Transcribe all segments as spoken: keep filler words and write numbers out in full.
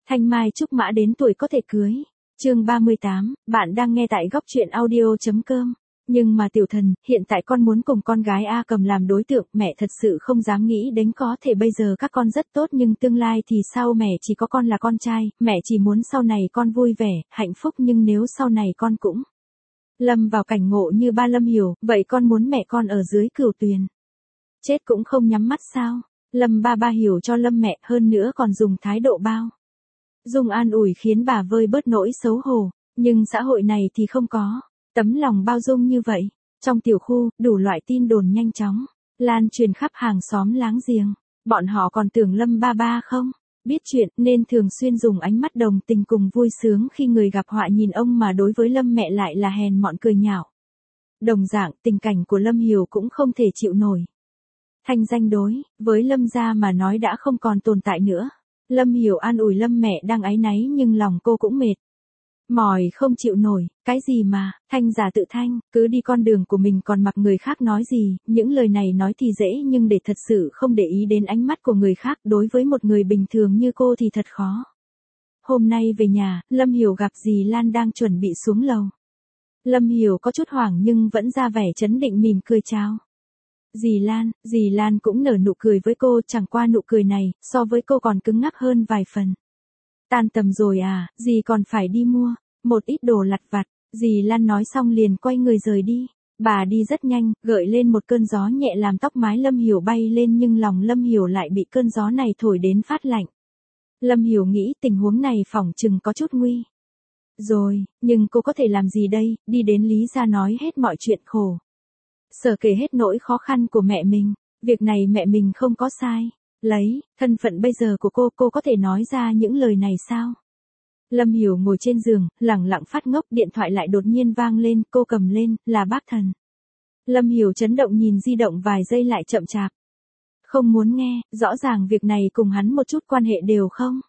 Thanh mai trúc mã đến tuổi có thể cưới. Chương ba mươi tám, bạn đang nghe tại góc truyện audio chấm com. Nhưng mà tiểu thần, hiện tại con muốn cùng con gái A Cầm làm đối tượng, mẹ thật sự không dám nghĩ đến có thể bây giờ các con rất tốt nhưng tương lai thì sao, mẹ chỉ có con là con trai, mẹ chỉ muốn sau này con vui vẻ, hạnh phúc, nhưng nếu sau này con cũng lâm vào cảnh ngộ như ba Lâm Hiểu, vậy con muốn mẹ con ở dưới cửu tuyền chết cũng không nhắm mắt sao? Lâm ba ba hiểu cho Lâm mẹ, hơn nữa còn dùng thái độ bao dung an ủi khiến bà vơi bớt nỗi xấu hổ, nhưng xã hội này thì không có tấm lòng bao dung như vậy. Trong tiểu khu, đủ loại tin đồn nhanh chóng lan truyền khắp hàng xóm láng giềng. Bọn họ còn tưởng Lâm ba ba không biết chuyện nên thường xuyên dùng ánh mắt đồng tình cùng vui sướng khi người gặp họa nhìn ông, mà đối với Lâm mẹ lại là hèn mọn cười nhạo. Đồng dạng, tình cảnh của Lâm Hiểu cũng không thể chịu nổi. Thanh danh đối với Lâm gia mà nói đã không còn tồn tại nữa. Lâm Hiểu an ủi Lâm mẹ đang áy náy nhưng lòng cô cũng mệt mỏi không chịu nổi. Cái gì mà Thanh giả tự thanh, cứ đi con đường của mình còn mặc người khác nói gì. Những lời này nói thì dễ nhưng để thật sự không để ý đến ánh mắt của người khác đối với một người bình thường như cô thì thật khó. Hôm nay về nhà, Lâm Hiểu gặp dì Lan đang chuẩn bị xuống lầu. Lâm Hiểu có chút hoảng nhưng vẫn ra vẻ trấn định mỉm cười chào dì Lan. Dì Lan cũng nở nụ cười với cô, chẳng qua nụ cười này so với cô còn cứng ngắc hơn vài phần. Tan tầm rồi à, dì còn phải đi mua một ít đồ lặt vặt. Dì Lan nói xong liền quay người rời đi. Bà đi rất nhanh, gợi lên một cơn gió nhẹ làm tóc mái Lâm Hiểu bay lên, nhưng lòng Lâm Hiểu lại bị cơn gió này thổi đến phát lạnh. Lâm Hiểu nghĩ tình huống này phỏng chừng có chút nguy rồi, nhưng cô có thể làm gì đây, đi đến Lý gia nói hết mọi chuyện khổ sở kể hết nỗi khó khăn của mẹ mình. Việc này mẹ mình không có sai. Lấy thân phận bây giờ của cô, cô có thể nói ra những lời này sao? Lâm Hiểu ngồi trên giường, lẳng lặng phát ngốc, điện thoại lại đột nhiên vang lên, cô cầm lên, là bác Thần. Lâm Hiểu chấn động nhìn di động vài giây lại chậm chạp. Không muốn nghe, rõ ràng việc này cùng hắn một chút quan hệ đều không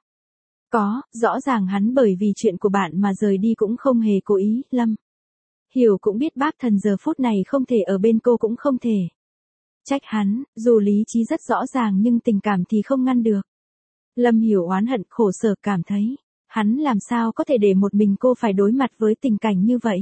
có, rõ ràng hắn bởi vì chuyện của bạn mà rời đi cũng không hề cố ý. Lâm Hiểu cũng biết bác Thần giờ phút này không thể ở bên cô, cũng không thể trách hắn, dù lý trí rất rõ ràng nhưng tình cảm thì không ngăn được. Lâm Hiểu oán hận khổ sở, cảm thấy hắn làm sao có thể để một mình cô phải đối mặt với tình cảnh như vậy.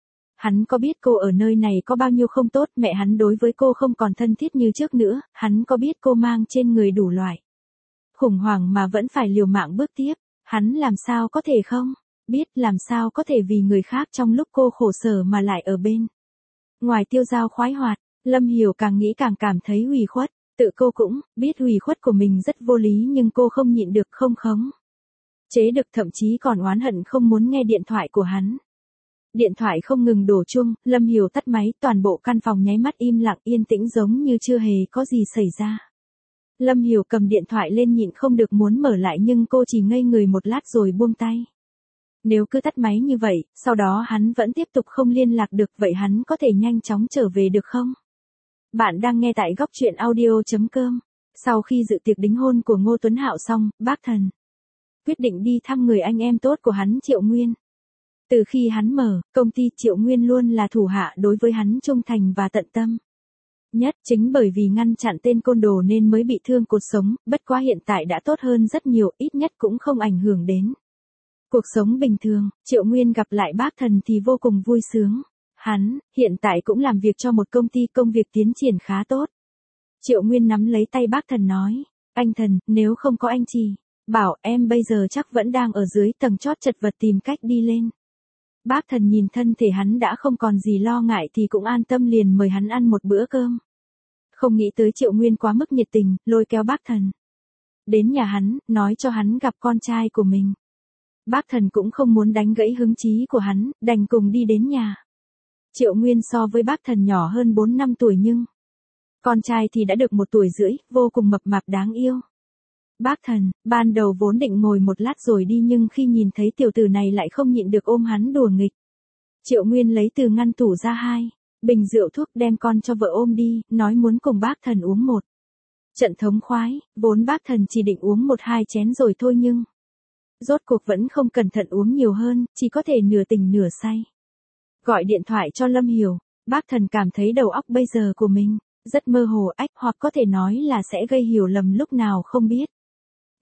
Hắn có biết cô ở nơi này có bao nhiêu không tốt, mẹ hắn đối với cô không còn thân thiết như trước nữa, hắn có biết cô mang trên người đủ loại khủng hoảng mà vẫn phải liều mạng bước tiếp, hắn làm sao có thể không biết, làm sao có thể vì người khác trong lúc cô khổ sở mà lại ở bên ngoài tiêu dao khoái hoạt. Lâm Hiểu càng nghĩ càng cảm thấy ủy khuất, tự cô cũng biết ủy khuất của mình rất vô lý nhưng cô không nhịn được, không khống chế được, thậm chí còn oán hận không muốn nghe điện thoại của hắn. Điện thoại không ngừng đổ chuông, Lâm Hiểu tắt máy, toàn bộ căn phòng nháy mắt im lặng yên tĩnh giống như chưa hề có gì xảy ra. Lâm Hiểu cầm điện thoại lên, nhịn không được muốn mở lại nhưng cô chỉ ngây người một lát rồi buông tay. Nếu cứ tắt máy như vậy, sau đó hắn vẫn tiếp tục không liên lạc được, vậy hắn có thể nhanh chóng trở về được không? Bạn đang nghe tại góc truyện audio chấm com. Sau khi dự tiệc đính hôn của Ngô Tuấn Hạo xong, bác Thần quyết định đi thăm người anh em tốt của hắn, Triệu Nguyên. Từ khi hắn mở công ty, Triệu Nguyên luôn là thủ hạ đối với hắn trung thành và tận tâm nhất, chính bởi vì ngăn chặn tên côn đồ nên mới bị thương cột sống, bất quá hiện tại đã tốt hơn rất nhiều, ít nhất cũng không ảnh hưởng đến cuộc sống bình thường. Triệu Nguyên gặp lại bác Thần thì vô cùng vui sướng. Hắn hiện tại cũng làm việc cho một công ty, công việc tiến triển khá tốt. Triệu Nguyên nắm lấy tay bác Thần nói, anh Thần, nếu không có anh chỉ bảo em bây giờ chắc vẫn đang ở dưới tầng chót chật vật tìm cách đi lên. Bác Thần nhìn thân thể hắn đã không còn gì lo ngại thì cũng an tâm, liền mời hắn ăn một bữa cơm. Không nghĩ tới Triệu Nguyên quá mức nhiệt tình, lôi kéo bác Thần đến nhà hắn, nói cho hắn gặp con trai của mình. Bác Thần cũng không muốn đánh gãy hứng chí của hắn, đành cùng đi đến nhà. Triệu Nguyên so với bác Thần nhỏ hơn bốn năm tuổi nhưng con trai thì đã được một tuổi rưỡi, vô cùng mập mạp đáng yêu. Bác Thần ban đầu vốn định ngồi một lát rồi đi nhưng khi nhìn thấy tiểu tử này lại không nhịn được ôm hắn đùa nghịch. Triệu Nguyên lấy từ ngăn tủ ra hai bình rượu thuốc, đem con cho vợ ôm đi, nói muốn cùng bác Thần uống một trận thống khoái. Vốn bác Thần chỉ định uống một hai chén rồi thôi nhưng rốt cuộc vẫn không cẩn thận uống nhiều hơn, chỉ có thể nửa tỉnh nửa say. Gọi điện thoại cho Lâm Hiểu, bác Thần cảm thấy đầu óc bây giờ của mình rất mơ hồ ách, hoặc có thể nói là sẽ gây hiểu lầm lúc nào không biết.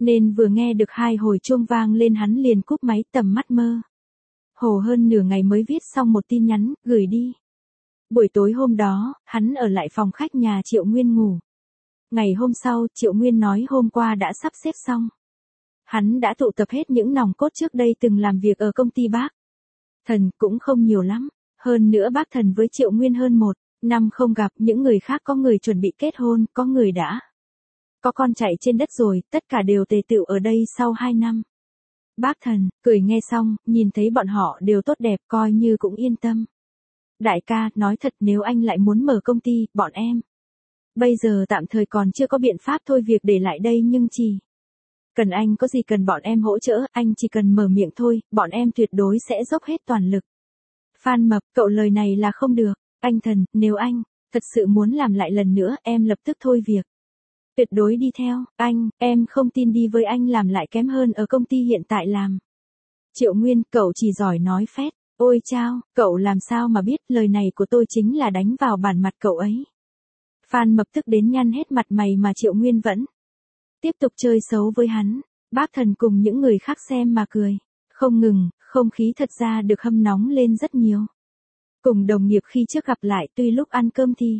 Nên vừa nghe được hai hồi chuông vang lên hắn liền cúp máy tầm mắt mơ. Hồ hơn nửa ngày mới viết xong một tin nhắn, gửi đi. Buổi tối hôm đó, hắn ở lại phòng khách nhà Triệu Nguyên ngủ. Ngày hôm sau, Triệu Nguyên nói hôm qua đã sắp xếp xong. Hắn đã tụ tập hết những nòng cốt trước đây từng làm việc ở công ty bác Thần, cũng không nhiều lắm. Hơn nữa bác Thần với Triệu Nguyên hơn một năm không gặp, những người khác có người chuẩn bị kết hôn, có người đã có con chạy trên đất rồi, tất cả đều tề tựu ở đây sau hai năm. Bác Thần, cười nghe xong, nhìn thấy bọn họ đều tốt đẹp coi như cũng yên tâm. Đại ca, nói thật nếu anh lại muốn mở công ty, bọn em. Bây giờ tạm thời còn chưa có biện pháp thôi việc để lại đây nhưng chỉ. Cần anh có gì cần bọn em hỗ trợ, anh chỉ cần mở miệng thôi, bọn em tuyệt đối sẽ dốc hết toàn lực. Phan Mập, cậu lời này là không được. Anh Thần, nếu anh thật sự muốn làm lại lần nữa, em lập tức thôi việc. Tuyệt đối đi theo, anh, em không tin đi với anh làm lại kém hơn ở công ty hiện tại làm. Triệu Nguyên, cậu chỉ giỏi nói phét. Ôi chao, cậu làm sao mà biết lời này của tôi chính là đánh vào bản mặt cậu ấy. Phan Mập tức đến nhăn hết mặt mày mà Triệu Nguyên vẫn tiếp tục chơi xấu với hắn. Bác Thần cùng những người khác xem mà cười. Không ngừng, không khí thật ra được hâm nóng lên rất nhiều. Cùng đồng nghiệp khi trước gặp lại tuy lúc ăn cơm thì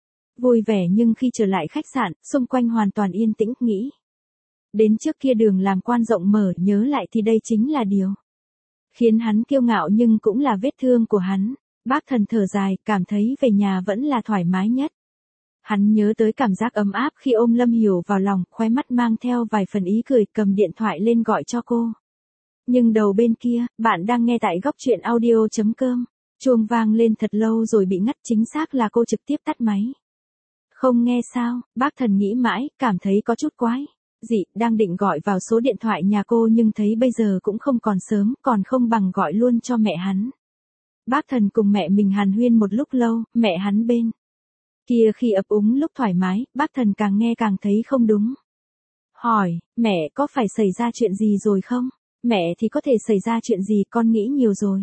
vui vẻ nhưng khi trở lại khách sạn, xung quanh hoàn toàn yên tĩnh, nghĩ. Đến trước kia đường làm quan rộng mở, nhớ lại thì đây chính là điều khiến hắn kiêu ngạo nhưng cũng là vết thương của hắn. Bác Thần thở dài, cảm thấy về nhà vẫn là thoải mái nhất. Hắn nhớ tới cảm giác ấm áp khi ôm Lâm Hiểu vào lòng, khóe mắt mang theo vài phần ý cười, cầm điện thoại lên gọi cho cô. Nhưng đầu bên kia, bạn đang nghe tại góc truyện audio chấm com. Chuông vang lên thật lâu rồi bị ngắt, chính xác là cô trực tiếp tắt máy. Không nghe sao, bác Thần nghĩ mãi, cảm thấy có chút quái. Dị, đang định gọi vào số điện thoại nhà cô nhưng thấy bây giờ cũng không còn sớm, còn không bằng gọi luôn cho mẹ hắn. Bác Thần cùng mẹ mình hàn huyên một lúc lâu, mẹ hắn bên kia khi ấp úng lúc thoải mái, bác Thần càng nghe càng thấy không đúng. Hỏi, mẹ có phải xảy ra chuyện gì rồi không? Mẹ thì có thể xảy ra chuyện gì, con nghĩ nhiều rồi.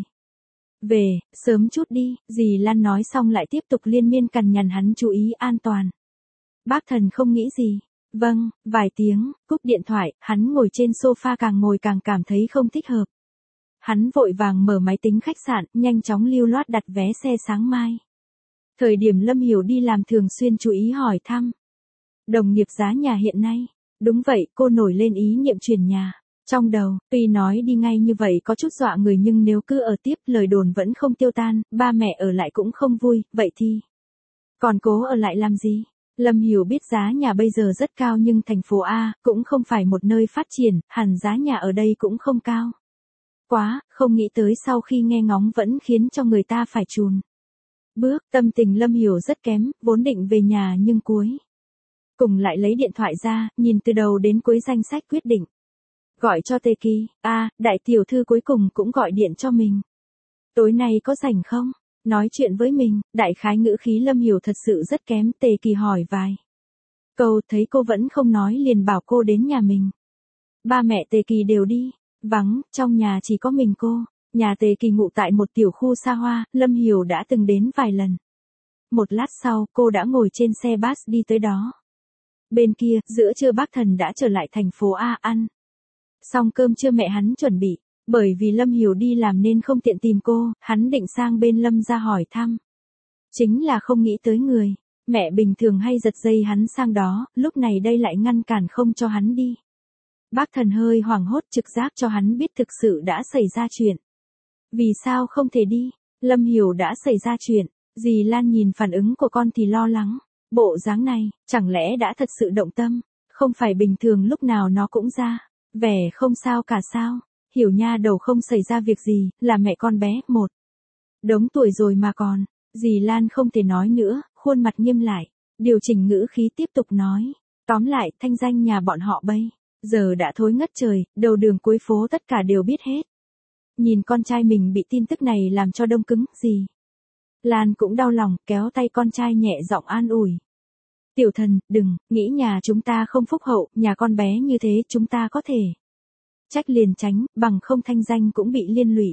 Về, sớm chút đi, dì Lan nói xong lại tiếp tục liên miên cằn nhằn hắn chú ý an toàn. Bác Thần không nghĩ gì. Vâng, vài tiếng, cúp điện thoại, hắn ngồi trên sofa càng ngồi càng cảm thấy không thích hợp. Hắn vội vàng mở máy tính khách sạn, nhanh chóng lưu loát đặt vé xe sáng mai. Thời điểm Lâm Hiểu đi làm thường xuyên chú ý hỏi thăm đồng nghiệp giá nhà hiện nay. Đúng vậy, cô nổi lên ý niệm chuyển nhà. Trong đầu, tuy nói đi ngay như vậy có chút dọa người nhưng nếu cứ ở tiếp lời đồn vẫn không tiêu tan, ba mẹ ở lại cũng không vui, vậy thì còn cố ở lại làm gì? Lâm Hiểu biết giá nhà bây giờ rất cao nhưng thành phố A cũng không phải một nơi phát triển, hẳn giá nhà ở đây cũng không cao. Quá, không nghĩ tới sau khi nghe ngóng vẫn khiến cho người ta phải chùn bước. Tâm tình Lâm Hiểu rất kém, vốn định về nhà nhưng cuối cùng lại lấy điện thoại ra, nhìn từ đầu đến cuối danh sách quyết định. Gọi cho Tề Kỳ, a à, đại tiểu thư cuối cùng cũng gọi điện cho mình. Tối nay có rảnh không? Nói chuyện với mình, đại khái ngữ khí Lâm Hiểu thật sự rất kém. Tề Kỳ hỏi vài câu, thấy cô vẫn không nói liền bảo cô đến nhà mình. Ba mẹ Tề Kỳ đều đi, vắng, trong nhà chỉ có mình cô. Nhà Tề Kỳ ngụ tại một tiểu khu xa hoa, Lâm Hiểu đã từng đến vài lần. Một lát sau, cô đã ngồi trên xe bus đi tới đó. Bên kia, giữa trưa bác Thần đã trở lại thành phố A ăn xong cơm trưa mẹ hắn chuẩn bị. Bởi vì Lâm Hiểu đi làm nên không tiện tìm cô, hắn định sang bên Lâm ra hỏi thăm. Chính là không nghĩ tới người mẹ bình thường hay giật dây hắn sang đó, lúc này đây lại ngăn cản không cho hắn đi. Bác Thần hơi hoảng hốt, trực giác cho hắn biết thực sự đã xảy ra chuyện. Vì sao không thể đi? Lâm Hiểu đã xảy ra chuyện. Dì Lan nhìn phản ứng của con thì lo lắng. Bộ dáng này, chẳng lẽ đã thật sự động tâm? Không phải bình thường lúc nào nó cũng ra vẻ không sao cả sao? Hiểu nha đầu không xảy ra việc gì, là mẹ con bé, một đống tuổi rồi mà còn. Dì Lan không thể nói nữa, khuôn mặt nghiêm lại, điều chỉnh ngữ khí tiếp tục nói. Tóm lại, thanh danh nhà bọn họ bây giờ đã thối ngất trời, đầu đường cuối phố tất cả đều biết hết. Nhìn con trai mình bị tin tức này làm cho đông cứng, dì Lan cũng đau lòng, kéo tay con trai nhẹ giọng an ủi. Tiểu Thần, đừng, nghĩ nhà chúng ta không phúc hậu, nhà con bé như thế chúng ta có thể trách liền tránh, bằng không thanh danh cũng bị liên lụy.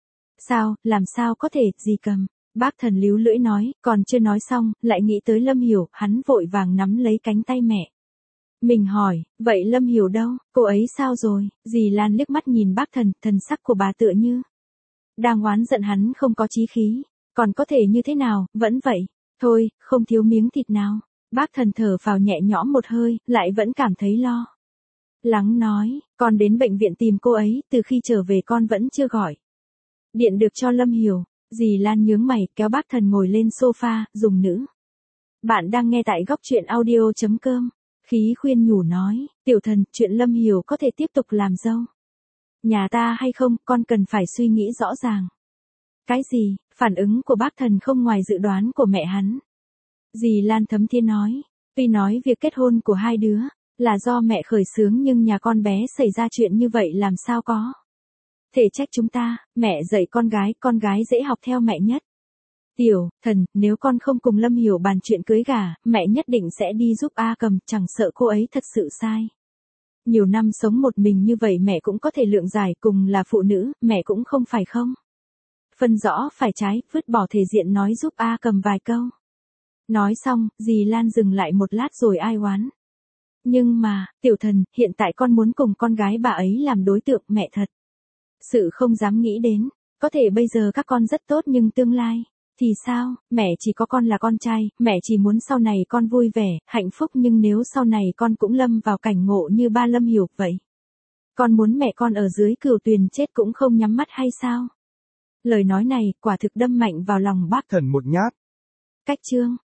Sao, làm sao có thể, dì Cầm. Bác Thần líu lưỡi nói, còn chưa nói xong, lại nghĩ tới Lâm Hiểu, hắn vội vàng nắm lấy cánh tay mẹ Mình hỏi, vậy Lâm Hiểu đâu, cô ấy sao rồi? Dì Lan liếc mắt nhìn bác Thần, thần sắc của bà tựa như đang oán giận hắn không có chí khí. Còn có thể như thế nào, vẫn vậy. Thôi, không thiếu miếng thịt nào. Bác Thần thở phào nhẹ nhõm một hơi, lại vẫn cảm thấy lo lắng nói, con đến bệnh viện tìm cô ấy, từ khi trở về con vẫn chưa gọi điện được cho Lâm Hiểu. Dì Lan nhướng mày, kéo bác Thần ngồi lên sofa, dùng nữ. Bạn đang nghe tại góc truyện audio.com. Khí khuyên nhủ nói, tiểu thần, chuyện Lâm Hiểu có thể tiếp tục làm dâu nhà ta hay không, con cần phải suy nghĩ rõ ràng. Cái gì? Phản ứng của bác Thần không ngoài dự đoán của mẹ hắn. Dì Lan thấm thiên nói, tuy nói việc kết hôn của hai đứa là do mẹ khởi xướng nhưng nhà con bé xảy ra chuyện như vậy làm sao có thể trách chúng ta, mẹ dạy con gái, con gái dễ học theo mẹ nhất. Tiểu Thần, nếu con không cùng Lâm Hiểu bàn chuyện cưới gả, mẹ nhất định sẽ đi giúp A Cầm, chẳng sợ cô ấy thật sự sai. Nhiều năm sống một mình như vậy mẹ cũng có thể lượng giải, cùng là phụ nữ, mẹ cũng không phải không. Phân rõ phải trái, vứt bỏ thể diện nói giúp A Cầm vài câu. Nói xong, dì Lan dừng lại một lát rồi ai oán. Nhưng mà, Tiểu Thần, hiện tại con muốn cùng con gái bà ấy làm đối tượng, mẹ thật sự không dám nghĩ đến. Có thể bây giờ các con rất tốt nhưng tương lai thì sao? Mẹ chỉ có con là con trai, mẹ chỉ muốn sau này con vui vẻ, hạnh phúc, nhưng nếu sau này con cũng lâm vào cảnh ngộ như ba Lâm Hiểu vậy, con muốn mẹ con ở dưới cửu tuyền chết cũng không nhắm mắt hay sao? Lời nói này quả thực đâm mạnh vào lòng bác Thần một nhát. Cách chương